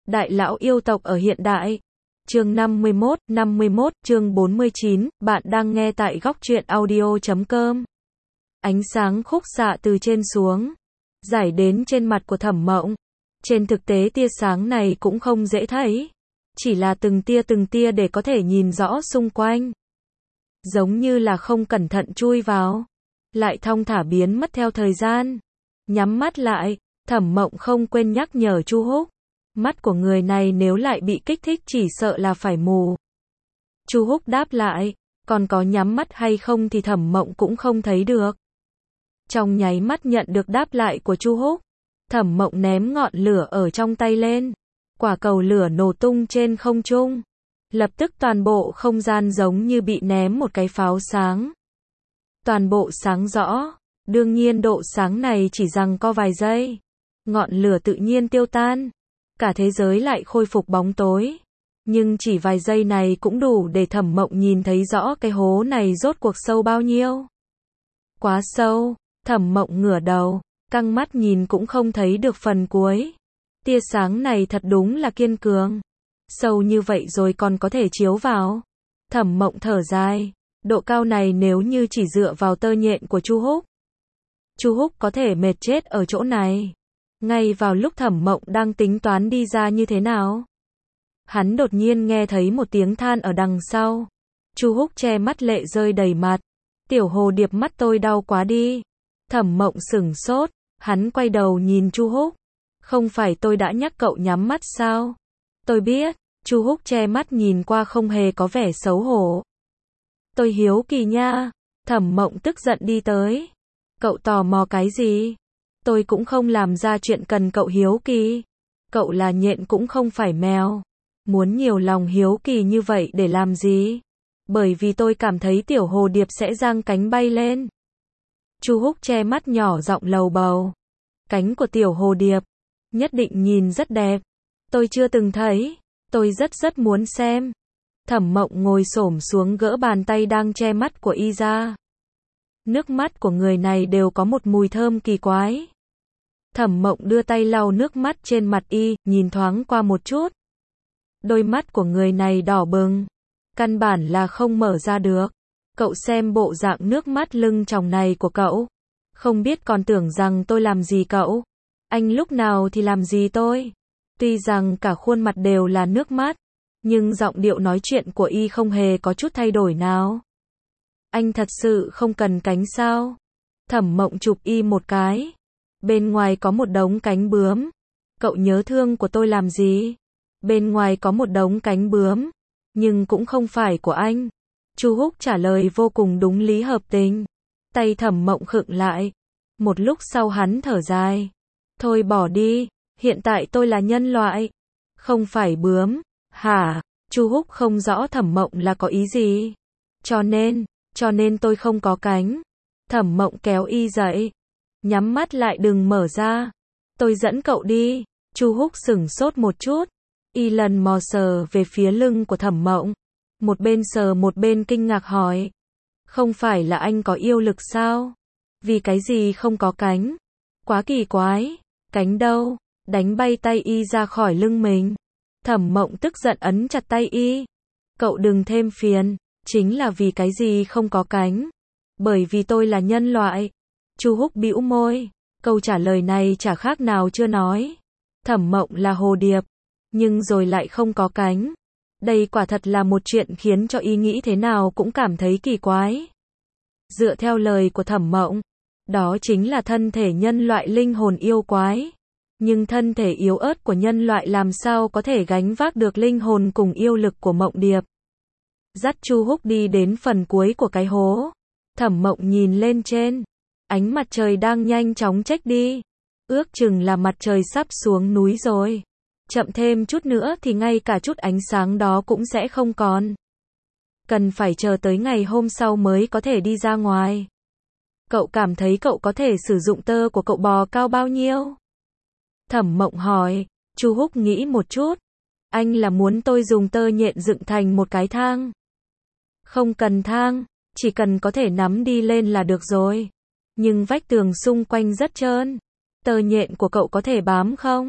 Đại lão yêu tộc ở hiện đại. Chương 51, chương 49, bạn đang nghe tại góc truyện audio.com. Ánh sáng khúc xạ từ trên xuống, rải đến trên mặt của Thẩm Mộng. Trên thực tế tia sáng này cũng không dễ thấy, chỉ là từng tia để có thể nhìn rõ xung quanh. Giống như là không cẩn thận chui vào, lại thong thả biến mất theo thời gian. Nhắm mắt lại, Thẩm Mộng không quên nhắc nhở Chu Húc. Mắt của người này nếu lại bị kích thích chỉ sợ là phải mù. Chu Húc đáp lại, còn có nhắm mắt hay không thì Thẩm Mộng cũng không thấy được. Trong nháy mắt nhận được đáp lại của Chu Húc, Thẩm Mộng ném ngọn lửa ở trong tay lên. Quả cầu lửa nổ tung trên không trung. Lập tức toàn bộ không gian giống như bị ném một cái pháo sáng. Toàn bộ sáng rõ, đương nhiên độ sáng này chỉ giằng co vài giây. Ngọn lửa tự nhiên tiêu tan. Cả thế giới lại khôi phục bóng tối. Nhưng chỉ vài giây này cũng đủ để Thẩm Mộng nhìn thấy rõ cái hố này rốt cuộc sâu bao nhiêu. Quá sâu, Thẩm Mộng ngửa đầu, căng mắt nhìn cũng không thấy được phần cuối. Tia sáng này thật đúng là kiên cường. Sâu như vậy rồi còn có thể chiếu vào. Thẩm Mộng thở dài, độ cao này nếu như chỉ dựa vào tơ nhện của Chu Húc, Chu Húc có thể mệt chết ở chỗ này. Ngay vào lúc Thẩm Mộng đang tính toán đi ra như thế nào, hắn đột nhiên nghe thấy một tiếng than ở đằng sau. Chu Húc che mắt lệ rơi đầy mặt. Tiểu hồ điệp mắt tôi đau quá đi. Thẩm Mộng sửng sốt, hắn quay đầu nhìn Chu Húc. Không phải tôi đã nhắc cậu nhắm mắt sao? Tôi biết. Chu Húc che mắt nhìn qua không hề có vẻ xấu hổ. Tôi hiếu kỳ nha. Thẩm Mộng tức giận đi tới. Cậu tò mò cái gì? Tôi cũng không làm ra chuyện cần cậu hiếu kỳ. Cậu là nhện cũng không phải mèo. Muốn nhiều lòng hiếu kỳ như vậy để làm gì? Bởi vì tôi cảm thấy tiểu hồ điệp sẽ giang cánh bay lên. Chu Húc che mắt nhỏ giọng lầu bầu. Cánh của tiểu hồ điệp nhất định nhìn rất đẹp. Tôi chưa từng thấy. Tôi rất muốn xem. Thẩm Mộng ngồi xổm xuống gỡ bàn tay đang che mắt của y ra. Nước mắt của người này đều có một mùi thơm kỳ quái. Thẩm Mộng đưa tay lau nước mắt trên mặt y, nhìn thoáng qua một chút. Đôi mắt của người này đỏ bừng. Căn bản là không mở ra được. Cậu xem bộ dạng nước mắt lưng tròng này của cậu. Không biết còn tưởng rằng tôi làm gì cậu. Anh lúc nào thì làm gì tôi. Tuy rằng cả khuôn mặt đều là nước mắt, nhưng giọng điệu nói chuyện của y không hề có chút thay đổi nào. Anh thật sự không cần cánh sao? Thẩm Mộng chụp y một cái. Bên ngoài có một đống cánh bướm. Cậu nhớ thương của tôi làm gì? Bên ngoài có một đống cánh bướm, nhưng cũng không phải của anh. Chu Húc trả lời vô cùng đúng lý hợp tình. Tay Thẩm Mộng khựng lại. Một lúc sau hắn thở dài. Thôi bỏ đi, hiện tại tôi là nhân loại, không phải bướm. Hả? Chu Húc không rõ Thẩm Mộng là có ý gì. Cho nên tôi không có cánh. Thẩm Mộng kéo y dậy. Nhắm mắt lại đừng mở ra. Tôi dẫn cậu đi. Chu Húc sửng sốt một chút. Y lần mò sờ về phía lưng của Thẩm Mộng. Một bên sờ một bên kinh ngạc hỏi. Không phải là anh có yêu lực sao? Vì cái gì không có cánh? Quá kỳ quái. Cánh đâu? Đánh bay tay y ra khỏi lưng mình. Thẩm Mộng tức giận ấn chặt tay y. Cậu đừng thêm phiền. Chính là vì cái gì không có cánh? Bởi vì tôi là nhân loại. Chu Húc bĩu môi. Câu trả lời này chả khác nào chưa nói. Thẩm Mộng là hồ điệp, nhưng rồi lại không có cánh. Đây quả thật là một chuyện khiến cho y nghĩ thế nào cũng cảm thấy kỳ quái. Dựa theo lời của Thẩm Mộng, đó chính là thân thể nhân loại linh hồn yêu quái. Nhưng thân thể yếu ớt của nhân loại làm sao có thể gánh vác được linh hồn cùng yêu lực của Mộng điệp. Dắt Chu Húc đi đến phần cuối của cái hố. Thẩm Mộng nhìn lên trên. Ánh mặt trời đang nhanh chóng chếch đi. Ước chừng là mặt trời sắp xuống núi rồi. Chậm thêm chút nữa thì ngay cả chút ánh sáng đó cũng sẽ không còn. Cần phải chờ tới ngày hôm sau mới có thể đi ra ngoài. Cậu cảm thấy cậu có thể sử dụng tơ của cậu bò cao bao nhiêu? Thẩm Mộng hỏi. Chu Húc nghĩ một chút. Anh là muốn tôi dùng tơ nhện dựng thành một cái thang? Không cần thang, chỉ cần có thể nắm đi lên là được rồi. Nhưng vách tường xung quanh rất trơn. Tơ nhện của cậu có thể bám không?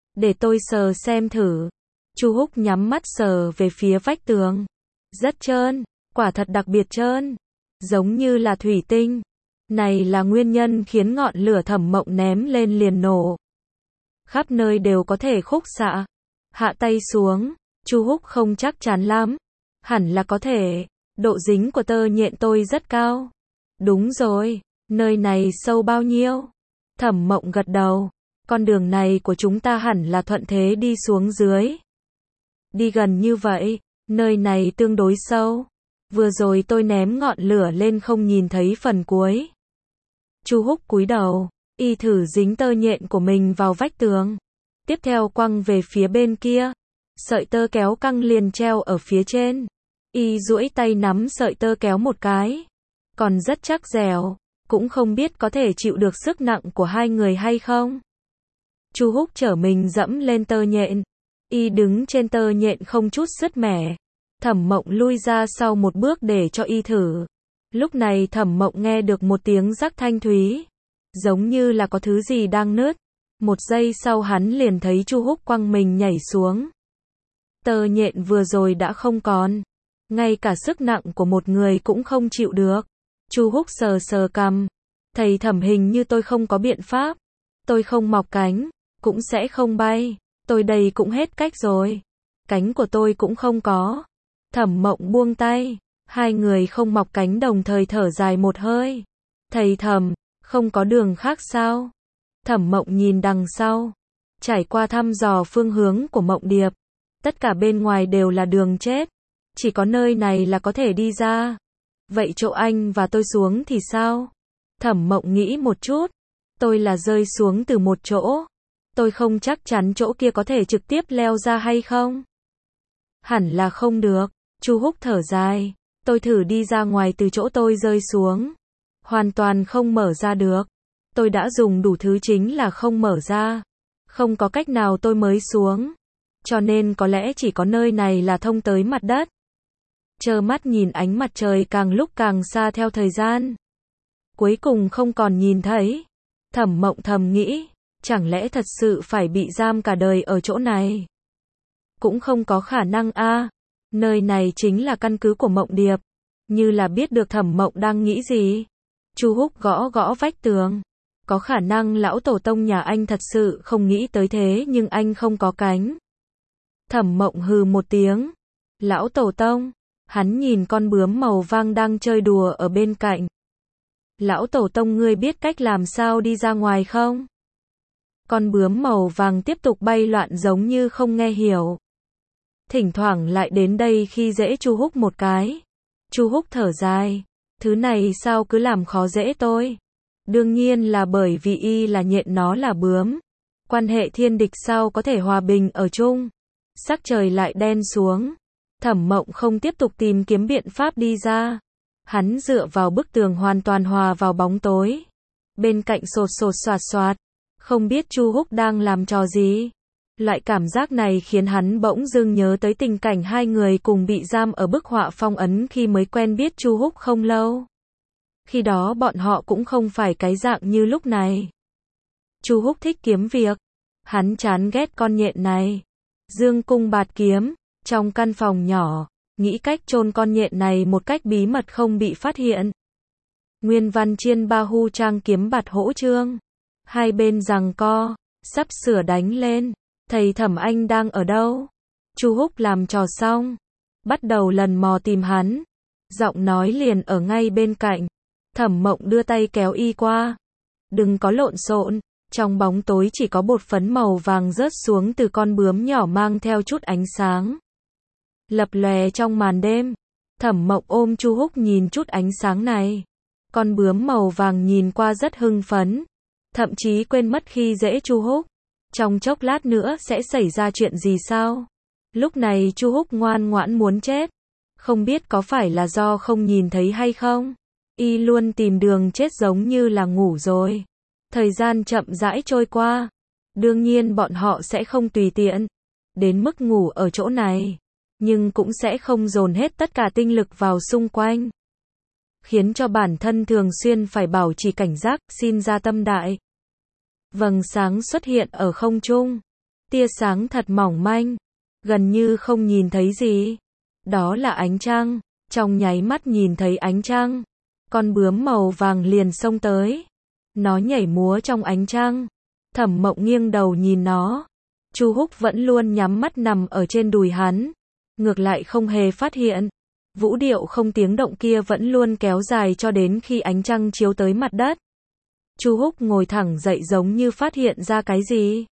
Để tôi sờ xem thử. Chu Húc nhắm mắt sờ về phía vách tường. Rất trơn, quả thật đặc biệt trơn. Giống như là thủy tinh. Này là nguyên nhân khiến ngọn lửa Thẩm Mộng ném lên liền nổ. Khắp nơi đều có thể khúc xạ. Hạ tay xuống, Chu Húc không chắc chắn lắm. Hẳn là có thể. Độ dính của tơ nhện tôi rất cao. Đúng rồi, nơi này sâu bao nhiêu? Thẩm Mộng gật đầu. Con đường này của chúng ta hẳn là thuận thế đi xuống dưới. Đi gần như vậy, nơi này tương đối sâu. Vừa rồi tôi ném ngọn lửa lên không nhìn thấy phần cuối. Chu Húc cúi đầu, y thử dính tơ nhện của mình vào vách tường. Tiếp theo quăng về phía bên kia. Sợi tơ kéo căng liền treo ở phía trên. Y duỗi tay nắm sợi tơ kéo một cái. Còn rất chắc dẻo, cũng không biết có thể chịu được sức nặng của hai người hay không. Chu Húc trở mình dẫm lên tơ nhện. Y đứng trên tơ nhện không chút sứt mẻ. Thẩm Mộng lui ra sau một bước để cho y thử. Lúc này Thẩm Mộng nghe được một tiếng rắc thanh thúy. Giống như là có thứ gì đang nứt. Một giây sau hắn liền thấy Chu Húc quăng mình nhảy xuống. Tơ nhện vừa rồi đã không còn. Ngay cả sức nặng của một người cũng không chịu được. Chu Húc sờ sờ cằm. Thầy Thẩm, hình như tôi không có biện pháp. Tôi không mọc cánh, cũng sẽ không bay. Tôi đây cũng hết cách rồi. Cánh của tôi cũng không có. Thẩm Mộng buông tay. Hai người không mọc cánh đồng thời thở dài một hơi. Thầy Thẩm, không có đường khác sao? Thẩm Mộng nhìn đằng sau. Trải qua thăm dò phương hướng của Mộng Điệp. Tất cả bên ngoài đều là đường chết. Chỉ có nơi này là có thể đi ra. Vậy chỗ anh và tôi xuống thì sao? Thẩm Mộng nghĩ một chút. Tôi là rơi xuống từ một chỗ. Tôi không chắc chắn chỗ kia có thể trực tiếp leo ra hay không. Hẳn là không được. Chu Húc thở dài. Tôi thử đi ra ngoài từ chỗ tôi rơi xuống. Hoàn toàn không mở ra được. Tôi đã dùng đủ thứ chính là không mở ra. Không có cách nào tôi mới xuống. Cho nên có lẽ chỉ có nơi này là thông tới mặt đất. Trơ mắt nhìn ánh mặt trời càng lúc càng xa theo thời gian. Cuối cùng không còn nhìn thấy. Thẩm Mộng thầm nghĩ. Chẳng lẽ thật sự phải bị giam cả đời ở chỗ này? Cũng không có khả năng a. Nơi này chính là căn cứ của Mộng Điệp. Như là biết được Thẩm Mộng đang nghĩ gì. Chu Húc gõ gõ vách tường. Có khả năng lão tổ tông nhà anh thật sự không nghĩ tới thế nhưng anh không có cánh. Thẩm Mộng hừ một tiếng. Lão tổ tông. Hắn nhìn con bướm màu vàng đang chơi đùa ở bên cạnh. Lão tổ tông, ngươi biết cách làm sao đi ra ngoài không? Con bướm màu vàng tiếp tục bay loạn giống như không nghe hiểu. Thỉnh thoảng lại đến đây khi dễ Chu Húc một cái. Chu Húc thở dài. Thứ này sao cứ làm khó dễ tôi? Đương nhiên là bởi vì y là nhện, nó là bướm. Quan hệ thiên địch sao có thể hòa bình ở chung? Sắc trời lại đen xuống. Thẩm Mộng không tiếp tục tìm kiếm biện pháp đi ra. Hắn dựa vào bức tường hoàn toàn hòa vào bóng tối. Bên cạnh sột sột soạt soạt. Không biết Chu Húc đang làm trò gì. Loại cảm giác này khiến hắn bỗng dưng nhớ tới tình cảnh hai người cùng bị giam ở bức họa phong ấn khi mới quen biết Chu Húc không lâu. Khi đó bọn họ cũng không phải cái dạng như lúc này. Chu Húc thích kiếm việc. Hắn chán ghét con nhện này. Dương cung bạt kiếm. Trong căn phòng nhỏ, nghĩ cách chôn con nhện này một cách bí mật không bị phát hiện. Nguyên văn Chiên Ba Hu Trang kiếm bạt hỗ chương. Hai bên giằng co, sắp sửa đánh lên. Thầy Thẩm, anh đang ở đâu? Chu Húc làm trò xong, bắt đầu lần mò tìm hắn. Giọng nói liền ở ngay bên cạnh. Thẩm Mộng đưa tay kéo y qua. Đừng có lộn xộn. Trong bóng tối chỉ có bột phấn màu vàng rớt xuống từ con bướm nhỏ mang theo chút ánh sáng. Lập lòe trong màn đêm. Thẩm Mộng ôm Chu Húc nhìn chút ánh sáng này. Con bướm màu vàng nhìn qua rất hưng phấn. Thậm chí quên mất khi dễ Chu Húc. Trong chốc lát nữa sẽ xảy ra chuyện gì sao? Lúc này Chu Húc ngoan ngoãn muốn chết. Không biết có phải là do không nhìn thấy hay không? Y luôn tìm đường chết giống như là ngủ rồi. Thời gian chậm rãi trôi qua. Đương nhiên bọn họ sẽ không tùy tiện đến mức ngủ ở chỗ này. Nhưng cũng sẽ không dồn hết tất cả tinh lực vào xung quanh. Khiến cho bản thân thường xuyên phải bảo trì cảnh giác, xin ra tâm đại. Vầng sáng xuất hiện ở không trung. tia sáng thật mỏng manh, gần như không nhìn thấy gì. Đó là ánh trăng, trong nháy mắt nhìn thấy ánh trăng, con bướm màu vàng liền xông tới. Nó nhảy múa trong ánh trăng. Thẩm Mộng nghiêng đầu nhìn nó. Chu Húc vẫn luôn nhắm mắt nằm ở trên đùi hắn, ngược lại không hề phát hiện. Vũ điệu không tiếng động kia vẫn luôn kéo dài cho đến khi ánh trăng chiếu tới mặt đất. Chu Húc ngồi thẳng dậy giống như phát hiện ra cái gì.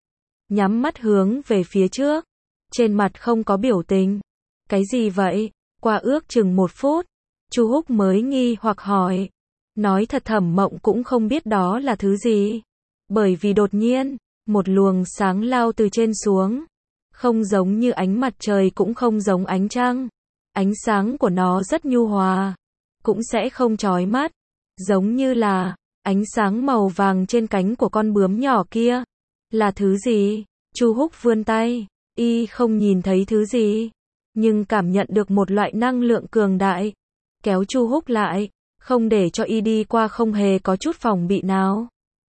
Nhắm mắt hướng về phía trước, trên mặt không có biểu tình. Cái gì vậy? Qua ước chừng 1 phút, Chu Húc mới nghi hoặc hỏi. Nói thật Thẩm Mộng cũng không biết đó là thứ gì. Bởi vì đột nhiên, một luồng sáng lao từ trên xuống. Không giống như ánh mặt trời cũng không giống ánh trăng. Ánh sáng của nó rất nhu hòa, cũng sẽ không chói mắt. Giống như là ánh sáng màu vàng trên cánh của con bướm nhỏ kia. Là thứ gì? Chu Húc vươn tay, y không nhìn thấy thứ gì, nhưng cảm nhận được một loại năng lượng cường đại. Kéo Chu Húc lại, không để cho y đi qua, không hề có chút phòng bị nào.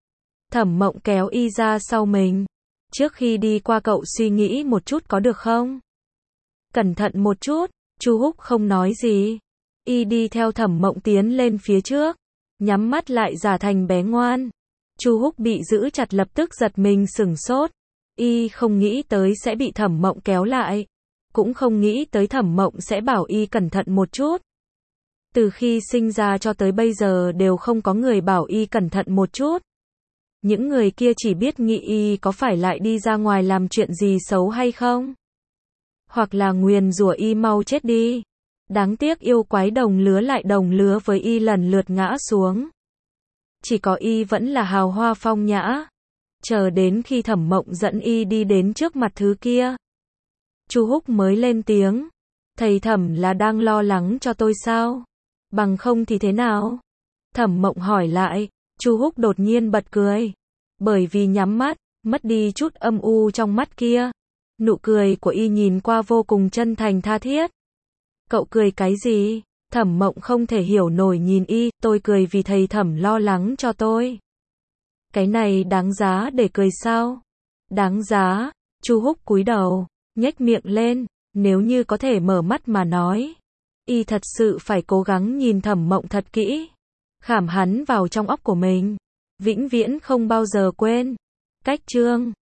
Thẩm Mộng kéo y ra sau mình. Trước khi đi qua cậu suy nghĩ một chút có được không? Cẩn thận một chút. Chu Húc không nói gì. Y đi theo Thẩm Mộng tiến lên phía trước, nhắm mắt lại giả thành bé ngoan. Chu Húc bị giữ chặt lập tức giật mình sửng sốt. Y không nghĩ tới sẽ bị Thẩm Mộng kéo lại, cũng không nghĩ tới Thẩm Mộng sẽ bảo y cẩn thận một chút. Từ khi sinh ra cho tới bây giờ đều không có người bảo y cẩn thận một chút. Những người kia chỉ biết nghĩ y có phải lại đi ra ngoài làm chuyện gì xấu hay không, hoặc là nguyền rủa y mau chết đi. Đáng tiếc yêu quái đồng lứa lại đồng lứa với y lần lượt ngã xuống. Chỉ có y vẫn là hào hoa phong nhã. Chờ đến khi Thẩm Mộng dẫn y đi đến trước mặt thứ kia, Chu Húc mới lên tiếng. Thầy Thẩm là đang lo lắng cho tôi sao? Bằng không thì thế nào? Thẩm Mộng hỏi lại. Chu Húc đột nhiên bật cười. Bởi vì nhắm mắt, mất đi chút âm u trong mắt kia. Nụ cười của y nhìn qua vô cùng chân thành tha thiết. Cậu cười cái gì? Thẩm Mộng không thể hiểu nổi nhìn y. Tôi cười vì thầy Thẩm lo lắng cho tôi. Cái này đáng giá để cười sao? Đáng giá. Chu Húc cúi đầu, nhếch miệng lên. Nếu như có thể mở mắt mà nói, y thật sự phải cố gắng nhìn Thẩm Mộng thật kỹ, khảm hắn vào trong óc của mình, vĩnh viễn không bao giờ quên. Cách chương